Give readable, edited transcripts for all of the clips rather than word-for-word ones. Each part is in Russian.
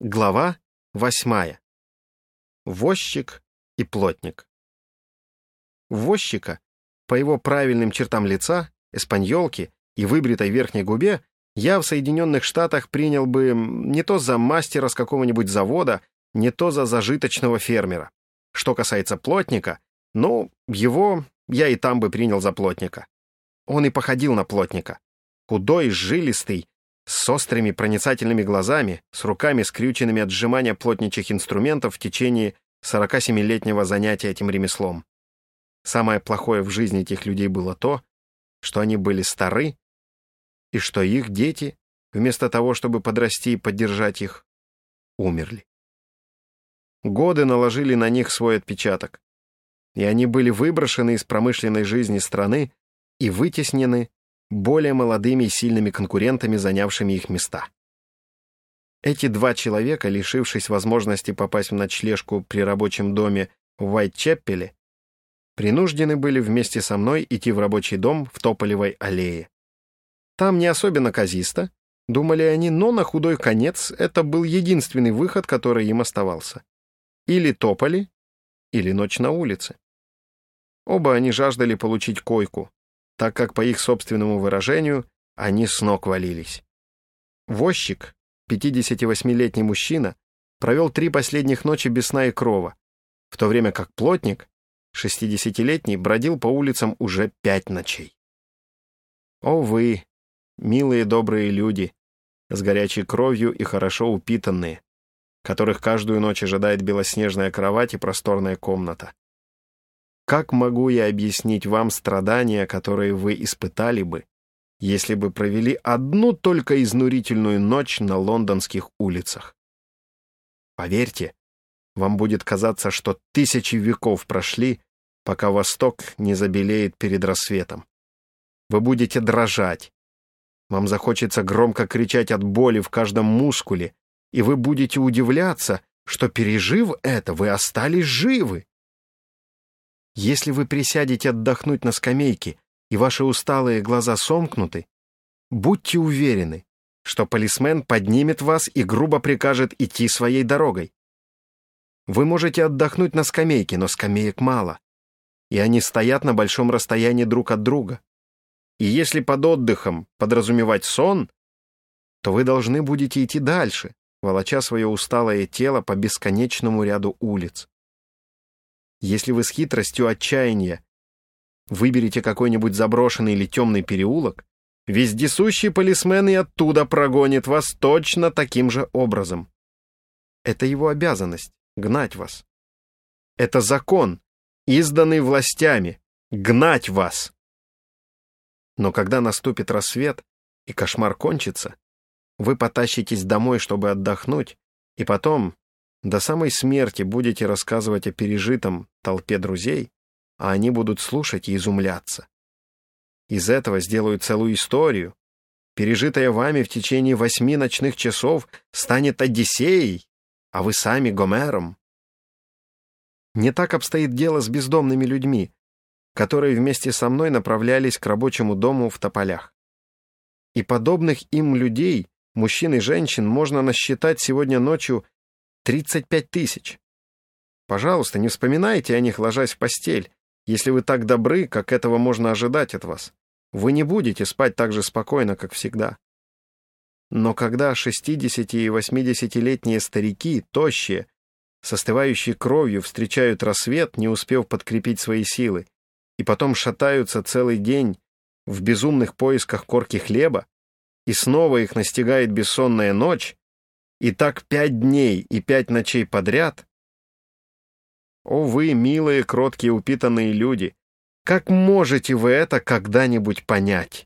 Глава 8. Возчик и плотник. Возчика, по его правильным чертам лица, эспаньолке и выбритой верхней губе, я в Соединенных Штатах принял бы не то за мастера с какого-нибудь завода, не то за зажиточного фермера. Что касается плотника, его я и там бы принял за плотника. Он и походил на плотника. Худой, жилистый, с острыми проницательными глазами, с руками, скрюченными от сжимания плотничьих инструментов в течение 47-летнего занятия этим ремеслом. Самое плохое в жизни этих людей было то, что они были стары, и что их дети, вместо того, чтобы подрасти и поддержать их, умерли. Годы наложили на них свой отпечаток, и они были выброшены из промышленной жизни страны и вытеснены более молодыми и сильными конкурентами, занявшими их места. Эти два человека, лишившись возможности попасть в ночлежку при рабочем доме в Уайтчепеле, принуждены были вместе со мной идти в рабочий дом в Тополевой аллее. Там не особенно казисто, думали они, но на худой конец это был единственный выход, который им оставался. Или тополи, или ночь на улице. Оба они жаждали получить койку, так как, по их собственному выражению, они с ног валились. Возчик, 58-летний мужчина, провел 3 последних ночи без сна и крова, в то время как плотник, 60-летний, бродил по улицам уже 5 ночей. О вы, милые добрые люди, с горячей кровью и хорошо упитанные, которых каждую ночь ожидает белоснежная кровать и просторная комната. Как могу я объяснить вам страдания, которые вы испытали бы, если бы провели одну только изнурительную ночь на лондонских улицах? Поверьте, вам будет казаться, что 1000 веков прошли, пока Восток не забелеет перед рассветом. Вы будете дрожать. Вам захочется громко кричать от боли в каждом мускуле, и вы будете удивляться, что, пережив это, вы остались живы. Если вы присядете отдохнуть на скамейке, и ваши усталые глаза сомкнуты, будьте уверены, что полисмен поднимет вас и грубо прикажет идти своей дорогой. Вы можете отдохнуть на скамейке, но скамеек мало, и они стоят на большом расстоянии друг от друга. И если под отдыхом подразумевать сон, то вы должны будете идти дальше, волоча свое усталое тело по бесконечному ряду улиц. Если вы с хитростью отчаяния выберете какой-нибудь заброшенный или темный переулок, вездесущий полисмен и оттуда прогонит вас точно таким же образом. Это его обязанность — гнать вас. Это закон, изданный властями — гнать вас. Но когда наступит рассвет и кошмар кончится, вы потащитесь домой, чтобы отдохнуть, и потом до самой смерти будете рассказывать о пережитом толпе друзей, а они будут слушать и изумляться. Из этого сделают целую историю. Пережитая вами в течение 8 ночных часов станет Одиссеей, а вы сами Гомером. Не так обстоит дело с бездомными людьми, которые вместе со мной направлялись к рабочему дому в Тополях. И подобных им людей, мужчин и женщин, можно насчитать сегодня ночью 35 000. Пожалуйста, не вспоминайте о них, ложась в постель, если вы так добры, как этого можно ожидать от вас. Вы не будете спать так же спокойно, как всегда. Но когда 60- и 80-летние старики, тощие, с остывающей кровью, встречают рассвет, не успев подкрепить свои силы, и потом шатаются целый день в безумных поисках корки хлеба, и снова их настигает бессонная ночь, и так 5 дней и 5 ночей подряд. О вы, милые, кроткие, упитанные люди, как можете вы это когда-нибудь понять?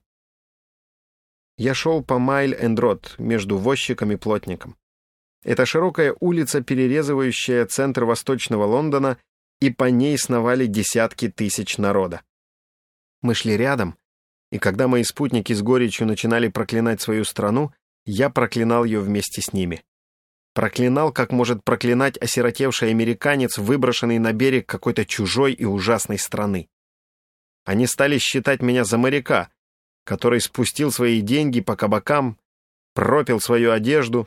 Я шел по Майл-энд-Род между возчиком и плотником. Это широкая улица, перерезывающая центр восточного Лондона, и по ней сновали десятки тысяч народа. Мы шли рядом, и когда мои спутники с горечью начинали проклинать свою страну, я проклинал ее вместе с ними. Проклинал, как может проклинать осиротевший американец, выброшенный на берег какой-то чужой и ужасной страны. Они стали считать меня за моряка, который спустил свои деньги по кабакам, пропил свою одежду,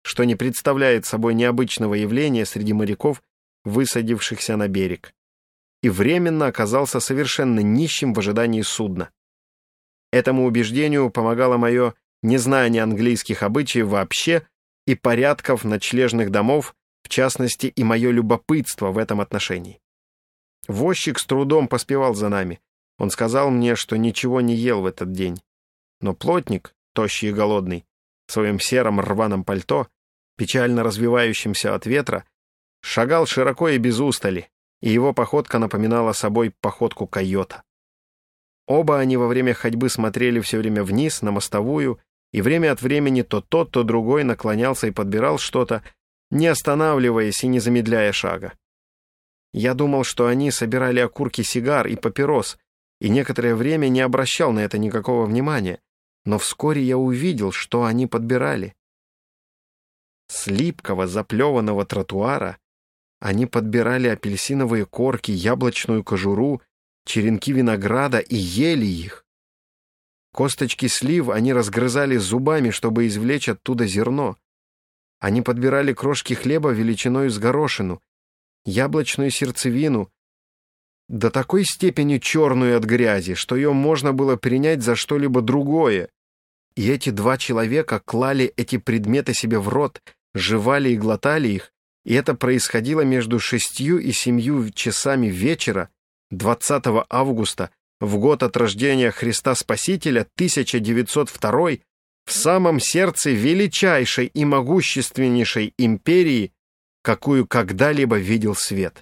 что не представляет собой необычного явления среди моряков, высадившихся на берег, и временно оказался совершенно нищим в ожидании судна. Этому убеждению помогало мое незнание английских обычаев вообще и порядков ночлежных домов, в частности, и мое любопытство в этом отношении. Возчик с трудом поспевал за нами. Он сказал мне, что ничего не ел в этот день. Но плотник, тощий и голодный, в своем сером рваном пальто, печально развивающемся от ветра, шагал широко и без устали, и его походка напоминала собой походку койота. Оба они во время ходьбы смотрели все время вниз, на мостовую, и время от времени то тот, то другой наклонялся и подбирал что-то, не останавливаясь и не замедляя шага. Я думал, что они собирали окурки сигар и папирос, и некоторое время не обращал на это никакого внимания, но вскоре я увидел, что они подбирали. С липкого заплеванного тротуара они подбирали апельсиновые корки, яблочную кожуру, черенки винограда и ели их. Косточки слив они разгрызали зубами, чтобы извлечь оттуда зерно. Они подбирали крошки хлеба величиной с горошину, яблочную сердцевину, до такой степени черную от грязи, что ее можно было принять за что-либо другое. И эти два человека клали эти предметы себе в рот, жевали и глотали их, и это происходило между 6 и 7 часами вечера 20 августа в год от рождения Христа Спасителя 1902 в самом сердце величайшей и могущественнейшей империи, какую когда-либо видел свет.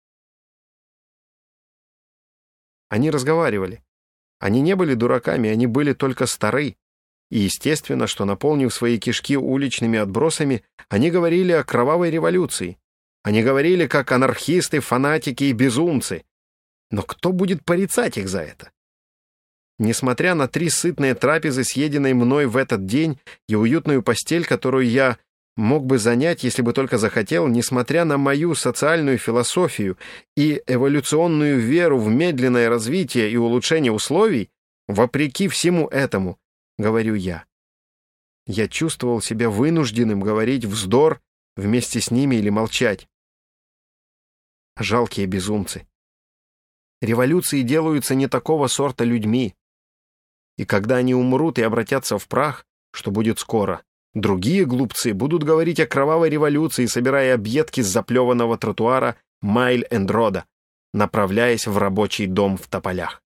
Они разговаривали. Они не были дураками, они были только стары. И естественно, что, наполнив свои кишки уличными отбросами, они говорили о кровавой революции. Они говорили как анархисты, фанатики и безумцы. Но кто будет порицать их за это? Несмотря на 3 сытные трапезы, съеденные мной в этот день, и уютную постель, которую я мог бы занять, если бы только захотел, несмотря на мою социальную философию и эволюционную веру в медленное развитие и улучшение условий, вопреки всему этому, говорю я чувствовал себя вынужденным говорить вздор вместе с ними или молчать. Жалкие безумцы. Революции делаются не такого сорта людьми. И когда они умрут и обратятся в прах, что будет скоро, другие глупцы будут говорить о кровавой революции, собирая объедки с заплеванного тротуара Майл-энд-Рода, направляясь в рабочий дом в Тополях.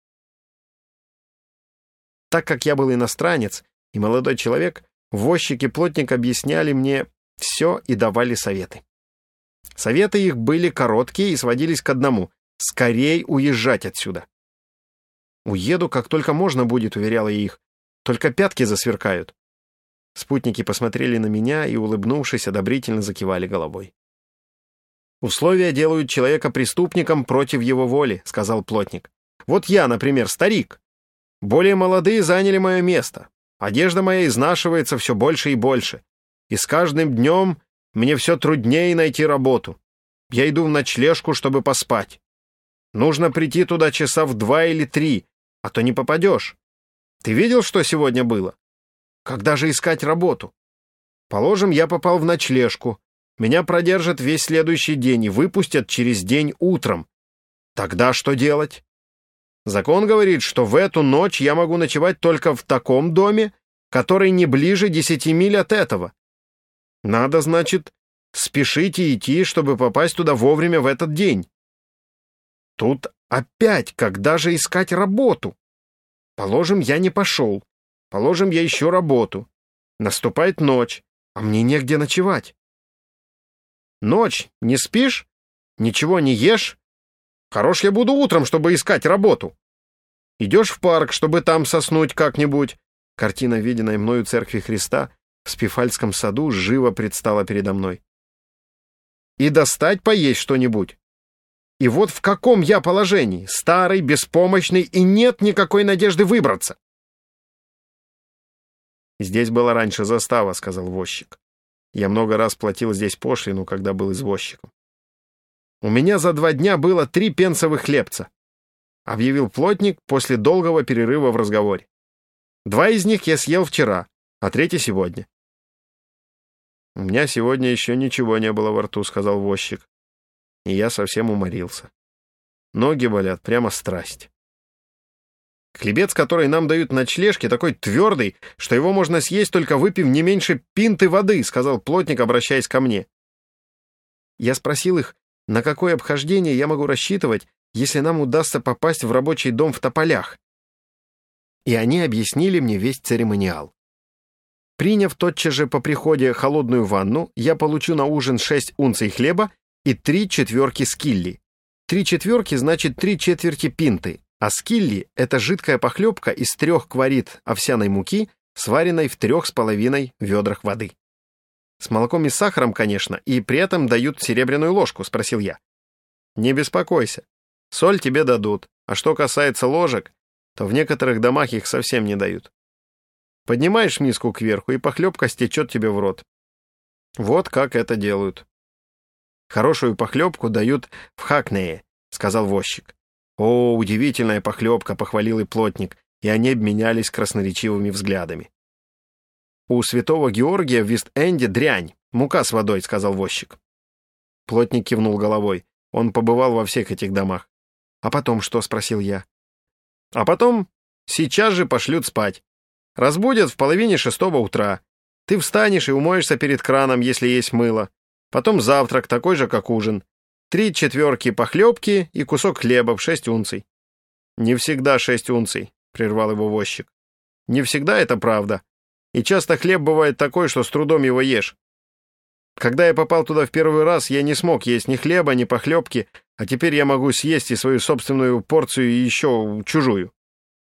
Так как я был иностранец и молодой человек, возчик и плотник объясняли мне все и давали советы. Советы их были короткие и сводились к одному — скорей уезжать отсюда. «Уеду, как только можно будет», — уверяла я их, — «только пятки засверкают». Спутники посмотрели на меня и, улыбнувшись, одобрительно закивали головой. «Условия делают человека преступником против его воли», — сказал плотник. «Вот я, например, старик. Более молодые заняли мое место. Одежда моя изнашивается все больше и больше. И с каждым днем мне все труднее найти работу. Я иду в ночлежку, чтобы поспать. Нужно прийти туда часа в 2 или 3, а то не попадешь. Ты видел, что сегодня было? Когда же искать работу? Положим, я попал в ночлежку. Меня продержат весь следующий день и выпустят через день утром. Тогда что делать? Закон говорит, что в эту ночь я могу ночевать только в таком доме, который не ближе 10 миль от этого. Надо, значит, спешить и идти, чтобы попасть туда вовремя в этот день. Тут опять, когда же искать работу? Положим, я не пошел. Положим, я ищу работу. Наступает ночь, а мне негде ночевать. Ночь, не спишь? Ничего не ешь? Хорош я буду утром, чтобы искать работу. Идешь в парк, чтобы там соснуть как-нибудь. Картина, виденная мною Церкви Христа в Спифальском саду, живо предстала передо мной. И достать поесть что-нибудь. И вот в каком я положении, старый, беспомощный, и нет никакой надежды выбраться. «Здесь была раньше застава», — сказал возчик. «Я много раз платил здесь пошлину, когда был извозчиком. У меня за 2 дня было 3 пенсовых хлебца», — объявил плотник после долгого перерыва в разговоре. «2 из них я съел вчера, а 3 сегодня». «У меня сегодня еще ничего не было во рту», — сказал возчик. И я совсем уморился. Ноги болят, прямо страсть. «Хлебец, который нам дают в ночлежке, такой твердый, что его можно съесть, только выпив не меньше пинты воды», — сказал плотник, обращаясь ко мне. Я спросил их, на какое обхождение я могу рассчитывать, если нам удастся попасть в рабочий дом в Тополях. И они объяснили мне весь церемониал. Приняв тотчас же по приходе холодную ванну, я получу на ужин 6 унций хлеба и 3/4 скилли. 3/4 значит 3/4 пинты, а скилли — это жидкая похлебка из 3 кварит овсяной муки, сваренной в 3,5 ведрах воды. «С молоком и с сахаром, конечно, и при этом дают серебряную ложку», — спросил я. «Не беспокойся. Соль тебе дадут, а что касается ложек, то в некоторых домах их совсем не дают. Поднимаешь миску кверху, и похлебка стечет тебе в рот. Вот как это делают». «Хорошую похлебку дают в Хакнее», — сказал возчик. «О, удивительная похлебка», — похвалил и плотник, и они обменялись красноречивыми взглядами. «У святого Георгия в Вест-Энде дрянь, мука с водой», — сказал возчик. Плотник кивнул головой. Он побывал во всех этих домах. «А потом что?» — спросил я. «А потом сейчас же пошлют спать. Разбудят в 5:30 утра. Ты встанешь и умоешься перед краном, если есть мыло. Потом завтрак, такой же, как ужин. 3/4 похлебки и кусок хлеба в 6 унций». «Не всегда 6 унций», — прервал его возчик. «Не всегда это правда. И часто хлеб бывает такой, что с трудом его ешь. Когда я попал туда в первый раз, я не смог есть ни хлеба, ни похлебки, а теперь я могу съесть и свою собственную порцию, и еще чужую».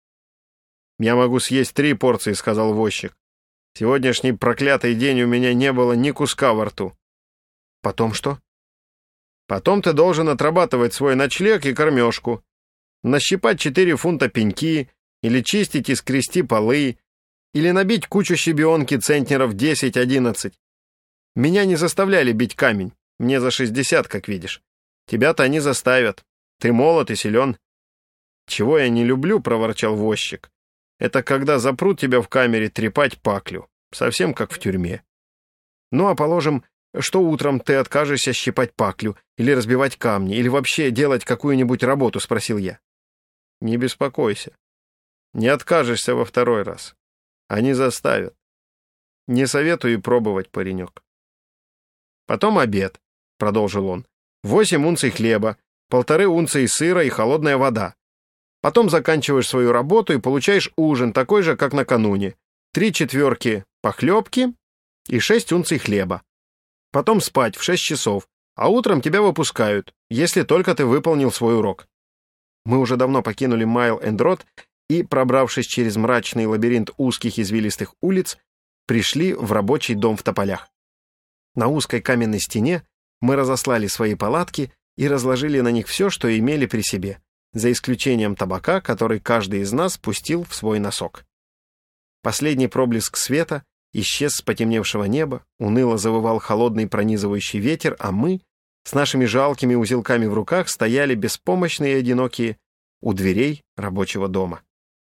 «Я могу съесть 3 порции», — сказал возчик. «Сегодняшний проклятый день у меня не было ни куска во рту». «Потом что?» «Потом ты должен отрабатывать свой ночлег и кормежку, нащипать 4 фунта пеньки, или чистить и скрести полы, или набить кучу щебенки центнеров 10-11. Меня не заставляли бить камень, мне за 60, как видишь. Тебя-то они заставят. Ты молод и силен». «Чего я не люблю», — проворчал возчик, — «это когда запрут тебя в камере трепать паклю, совсем как в тюрьме». «Ну, а положим, что утром ты откажешься щипать паклю, или разбивать камни, или вообще делать какую-нибудь работу?» — спросил я. «Не беспокойся. Не откажешься во 2-й раз. Они заставят. Не советую пробовать, паренек». «Потом обед», — продолжил он. 8 унций хлеба, 1,5 унции сыра и холодная вода. Потом заканчиваешь свою работу и получаешь ужин, такой же, как накануне. 3/4 похлебки и 6 унций хлеба. Потом спать в 6 часов, а утром тебя выпускают, если только ты выполнил свой урок. Мы уже давно покинули Майл-энд-Род и, пробравшись через мрачный лабиринт узких извилистых улиц, пришли в рабочий дом в Тополях. На узкой каменной стене мы разослали свои палатки и разложили на них все, что имели при себе, за исключением табака, который каждый из нас пустил в свой носок. Последний проблеск света исчез с потемневшего неба, уныло завывал холодный пронизывающий ветер, а мы, с нашими жалкими узелками в руках, стояли беспомощные и одинокие у дверей рабочего дома.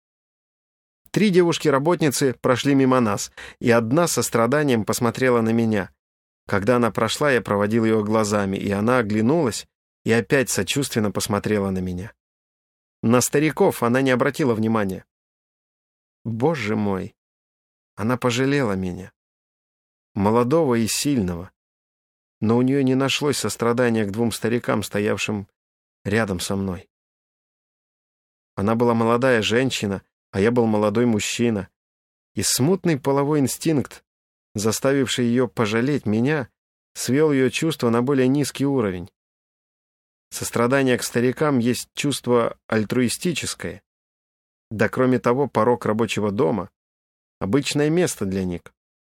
3 девушки-работницы прошли мимо нас, и одна со страданием посмотрела на меня. Когда она прошла, я проводил ее глазами, и она оглянулась и опять сочувственно посмотрела на меня. На стариков она не обратила внимания. Боже мой! Она пожалела меня. Молодого и сильного. Но у нее не нашлось сострадания к 2 старикам, стоявшим рядом со мной. Она была молодая женщина, а я был молодой мужчина. И смутный половой инстинкт, заставивший ее пожалеть меня, свел ее чувство на более низкий уровень. Сострадание к старикам есть чувство альтруистическое. Да кроме того, порог рабочего дома — обычное место для них.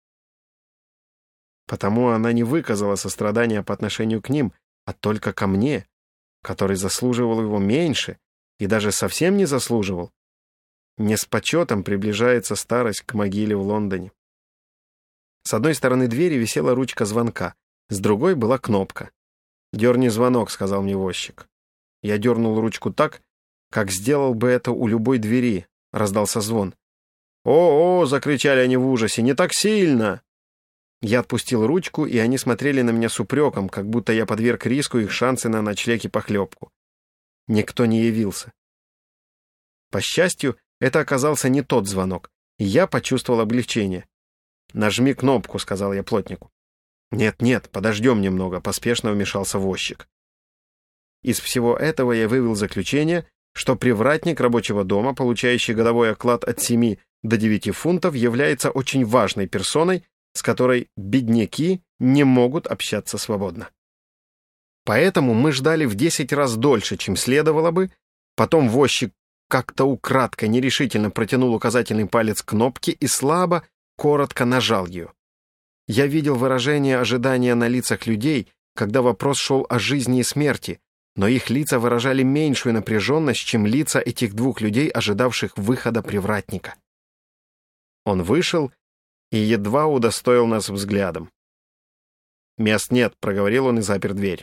Потому она не выказала сострадания по отношению к ним, а только ко мне, который заслуживал его меньше и даже совсем не заслуживал. Не с почетом приближается старость к могиле в Лондоне. С одной стороны двери висела ручка звонка, с другой была кнопка. «Дерни звонок», — сказал мне возчик. Я дернул ручку так, как сделал бы это у любой двери. Раздался звон. «О-о!» — закричали они в ужасе. «Не так сильно!» Я отпустил ручку, и они смотрели на меня с упреком, как будто я подверг риску их шансы на ночлег и похлебку. Никто не явился. По счастью, это оказался не тот звонок, и я почувствовал облегчение. «Нажми кнопку», — сказал я плотнику. «Нет, подождем немного», — поспешно вмешался возчик. Из всего этого я вывел заключение, что привратник рабочего дома, получающий годовой оклад от 7 до 9 фунтов, является очень важной персоной, с которой бедняки не могут общаться свободно. Поэтому мы ждали в 10 раз дольше, чем следовало бы. Потом возчик как-то украдкой нерешительно протянул указательный палец к кнопке и слабо, коротко нажал ее. Я видел выражение ожидания на лицах людей, когда вопрос шел о жизни и смерти, но их лица выражали меньшую напряженность, чем лица этих двух людей, ожидавших выхода привратника. Он вышел и едва удостоил нас взглядом. «Мест нет», — проговорил он и запер дверь.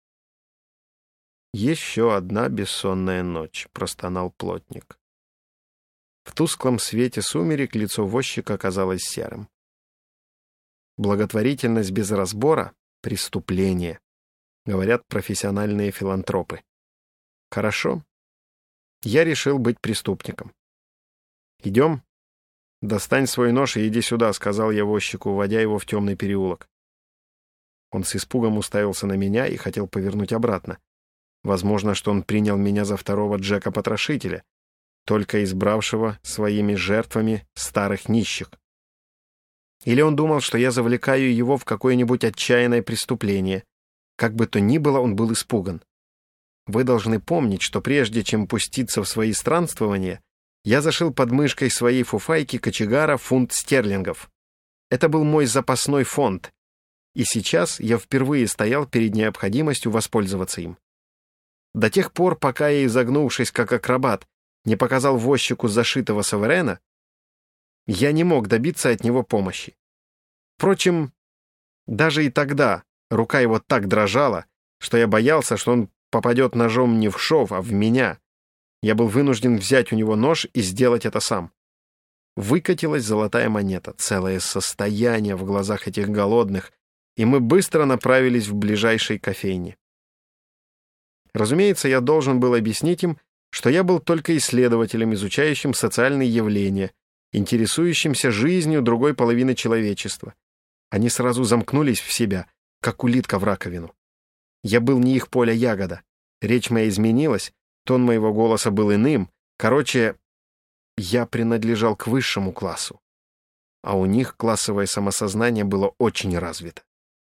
«Еще одна бессонная ночь», — простонал плотник. В тусклом свете сумерек лицо возчика оказалось серым. «Благотворительность без разбора — преступление», — говорят профессиональные филантропы. «Хорошо. Я решил быть преступником. Идем? Достань свой нож и иди сюда», — сказал я возчику, уводя его в темный переулок. Он с испугом уставился на меня и хотел повернуть обратно. Возможно, что он принял меня за второго Джека-потрошителя, только избравшего своими жертвами старых нищих. Или он думал, что я завлекаю его в какое-нибудь отчаянное преступление. Как бы то ни было, он был испуган. Вы должны помнить, что прежде чем пуститься в свои странствования, я зашил под мышкой своей фуфайки кочегара фунт стерлингов. Это был мой запасной фонд, и сейчас я впервые стоял перед необходимостью воспользоваться им. До тех пор, пока я, изогнувшись как акробат, не показал возчику зашитого суверена, я не мог добиться от него помощи. Впрочем, даже и тогда рука его так дрожала, что я боялся, что он попадет ножом не в шов, а в меня. Я был вынужден взять у него нож и сделать это сам. Выкатилась золотая монета, целое состояние в глазах этих голодных, и мы быстро направились в ближайшей кофейне. Разумеется, я должен был объяснить им, что я был только исследователем, изучающим социальные явления, интересующимся жизнью другой половины человечества. Они сразу замкнулись в себя, как улитка в раковину. Я был не их поля ягода. Речь моя изменилась, тон моего голоса был иным. Короче, я принадлежал к высшему классу, а у них классовое самосознание было очень развито.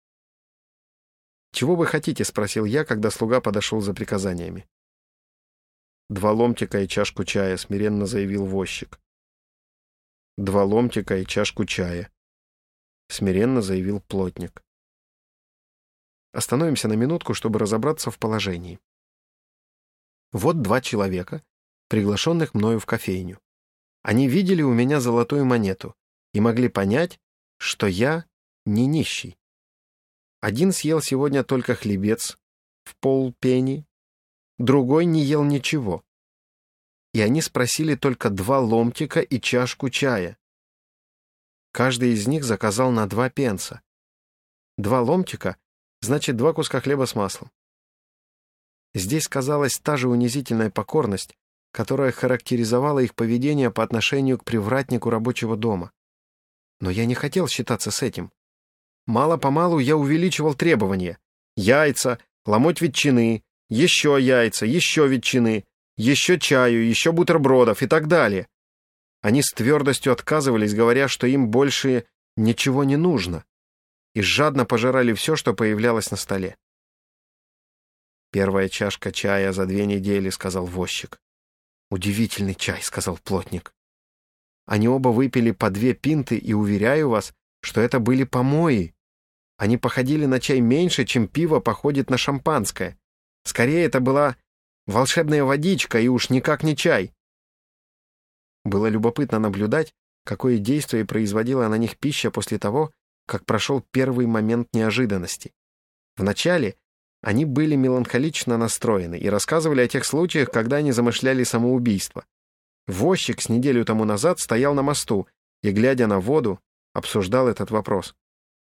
«Чего вы хотите?» — спросил я, когда слуга подошел за приказаниями. «2 ломтика и чашку чая», — смиренно заявил возчик. «2 ломтика и чашку чая», — смиренно заявил плотник. Остановимся на минутку, чтобы разобраться в положении. Вот 2 человека, приглашенных мною в кофейню. Они видели у меня золотую монету и могли понять, что я не нищий. Один съел сегодня только хлебец в полпенни, другой не ел ничего. И они спросили только 2 ломтика и чашку чая. Каждый из них заказал на 2 пенса. 2 ломтика — значит 2 куска хлеба с маслом. Здесь сказалась та же унизительная покорность, которая характеризовала их поведение по отношению к привратнику рабочего дома. Но я не хотел считаться с этим. Мало-помалу я увеличивал требования. Яйца, ломоть ветчины, еще яйца, еще ветчины, еще чаю, еще бутербродов и так далее. Они с твердостью отказывались, говоря, что им больше ничего не нужно, и жадно пожирали все, что появлялось на столе. «Первая чашка чая за 2 недели», — сказал возчик. «Удивительный чай», — сказал плотник. Они оба выпили по 2 пинты, и уверяю вас, что это были помои. Они походили на чай меньше, чем пиво походит на шампанское. Скорее, это была волшебная водичка, и уж никак не чай. Было любопытно наблюдать, какое действие производила на них пища после того, как прошел первый момент неожиданности. Вначале они были меланхолично настроены и рассказывали о тех случаях, когда они замышляли самоубийство. Возчик с неделю тому назад стоял на мосту и, глядя на воду, обсуждал этот вопрос.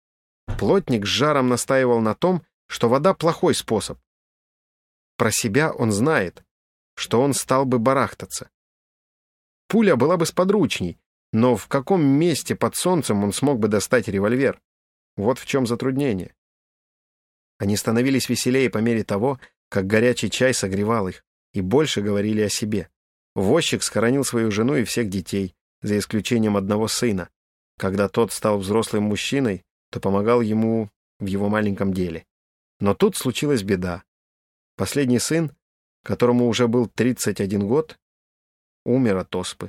Плотник с жаром настаивал на том, что вода — плохой способ. Про себя он знает, что он стал бы барахтаться. Пуля была бы сподручней, но в каком месте под солнцем он смог бы достать револьвер? Вот в чем затруднение. Они становились веселее по мере того, как горячий чай согревал их, и больше говорили о себе. Возчик схоронил свою жену и всех детей, за исключением одного сына. Когда тот стал взрослым мужчиной, то помогал ему в его маленьком деле. Но тут случилась беда. Последний сын, которому уже был 31 год, умер от оспы.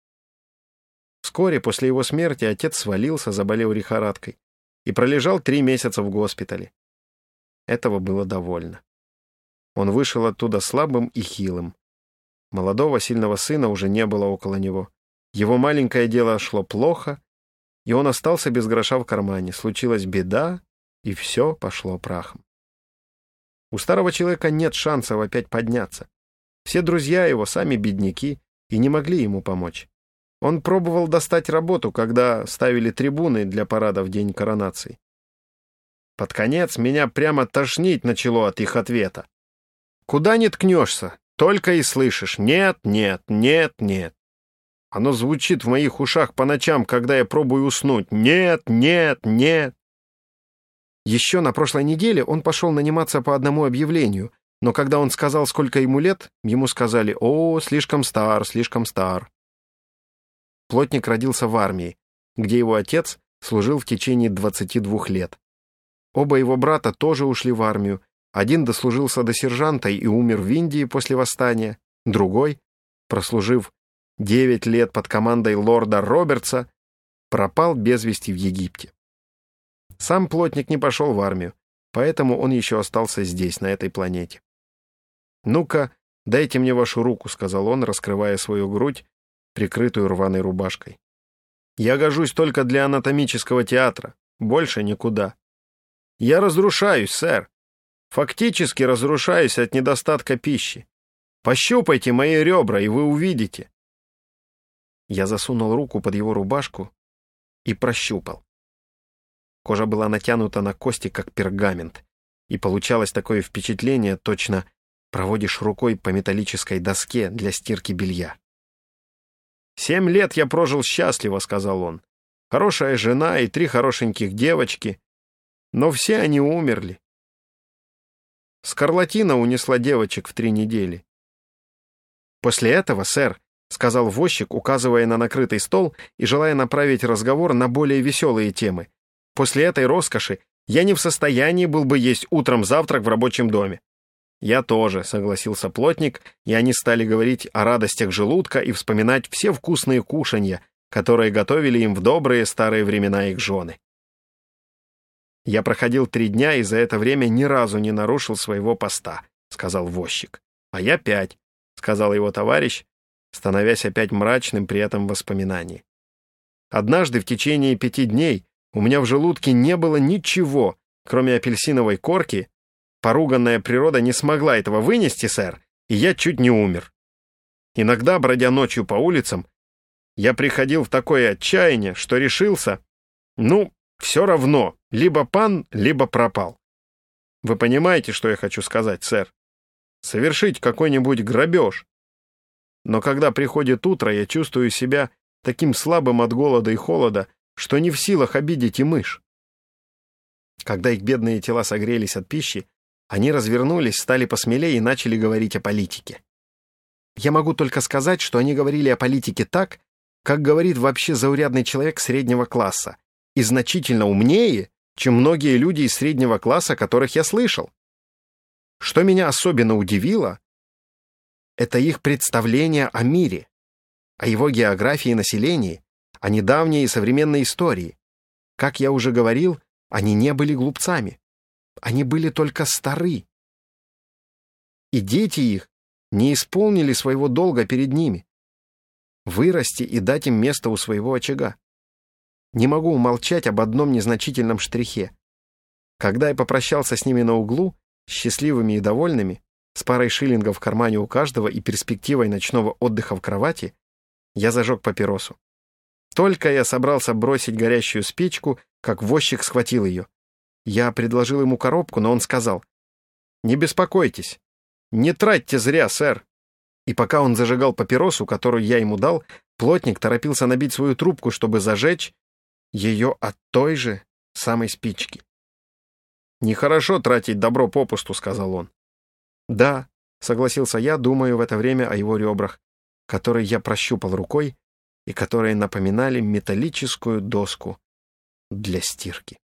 Вскоре после его смерти отец свалился, заболел лихорадкой, и пролежал 3 месяца в госпитале. Этого было довольно. Он вышел оттуда слабым и хилым. Молодого сильного сына уже не было около него. Его маленькое дело шло плохо, и он остался без гроша в кармане. Случилась беда, и все пошло прахом. У старого человека нет шансов опять подняться. Все друзья его сами бедняки и не могли ему помочь. Он пробовал достать работу, когда ставили трибуны для парада в день коронации. Под конец меня прямо тошнить начало от их ответа. Куда ни ткнешься, только и слышишь «нет, нет, нет, нет». Оно звучит в моих ушах по ночам, когда я пробую уснуть. «Нет, нет, нет». Еще на прошлой неделе он пошел наниматься по одному объявлению, но когда он сказал, сколько ему лет, ему сказали: «О, слишком стар, слишком стар». Плотник родился в армии, где его отец служил в течение 22 лет. Оба его брата тоже ушли в армию. Один дослужился до сержанта и умер в Индии после восстания, другой, прослужив 9 лет под командой лорда Робертса, пропал без вести в Египте. Сам плотник не пошел в армию, поэтому он еще остался здесь, на этой планете. «Ну-ка, дайте мне вашу руку», — сказал он, раскрывая свою грудь, прикрытую рваной рубашкой. «Я гожусь только для анатомического театра, больше никуда. Я разрушаюсь, сэр. Фактически разрушаюсь от недостатка пищи. Пощупайте мои ребра, и вы увидите». Я засунул руку под его рубашку и прощупал. Кожа была натянута на кости, как пергамент, и получалось такое впечатление, точно проводишь рукой по металлической доске для стирки белья. 7 лет я прожил счастливо», — сказал он. «Хорошая жена и 3 хорошеньких девочки, но все они умерли. Скарлатина унесла девочек в 3 недели». «После этого, сэр», — сказал возчик, указывая на накрытый стол и желая направить разговор на более веселые темы, «после этой роскоши я не в состоянии был бы есть утром завтрак в рабочем доме». «Я тоже», — согласился плотник, и они стали говорить о радостях желудка и вспоминать все вкусные кушанья, которые готовили им в добрые старые времена их жены. «Я проходил 3 дня и за это время ни разу не нарушил своего поста», — сказал возчик. «А я 5», — сказал его товарищ, становясь опять мрачным при этом воспоминании. «Однажды в течение 5 дней у меня в желудке не было ничего, кроме апельсиновой корки. Поруганная природа не смогла этого вынести, сэр, и я чуть не умер. Иногда, бродя ночью по улицам, я приходил в такое отчаяние, что решился, все равно, либо пан, либо пропал. Вы понимаете, что я хочу сказать, сэр? Совершить какой-нибудь грабеж. Но когда приходит утро, я чувствую себя таким слабым от голода и холода, что не в силах обидеть и мышь». Когда их бедные тела согрелись от пищи, они развернулись, стали посмелее и начали говорить о политике. Я могу только сказать, что они говорили о политике так, как говорит вообще заурядный человек среднего класса, и значительно умнее, чем многие люди из среднего класса, которых я слышал. Что меня особенно удивило, это их представление о мире, о его географии и населении, о недавней и современной истории. Как я уже говорил, они не были глупцами. Они были только стары. И дети их не исполнили своего долга перед ними. Вырасти и дать им место у своего очага. Не могу умолчать об одном незначительном штрихе. Когда я попрощался с ними на углу, счастливыми и довольными, с парой шиллингов в кармане у каждого и перспективой ночного отдыха в кровати, я зажег папиросу. Только я собрался бросить горящую спичку, как возчик схватил ее. Я предложил ему коробку, но он сказал: «Не беспокойтесь, не тратьте зря, сэр». И пока он зажигал папиросу, которую я ему дал, плотник торопился набить свою трубку, чтобы зажечь ее от той же самой спички. «Нехорошо тратить добро попусту», — сказал он. «Да», — согласился я, думаю в это время о его ребрах, которые я прощупал рукой и которые напоминали металлическую доску для стирки.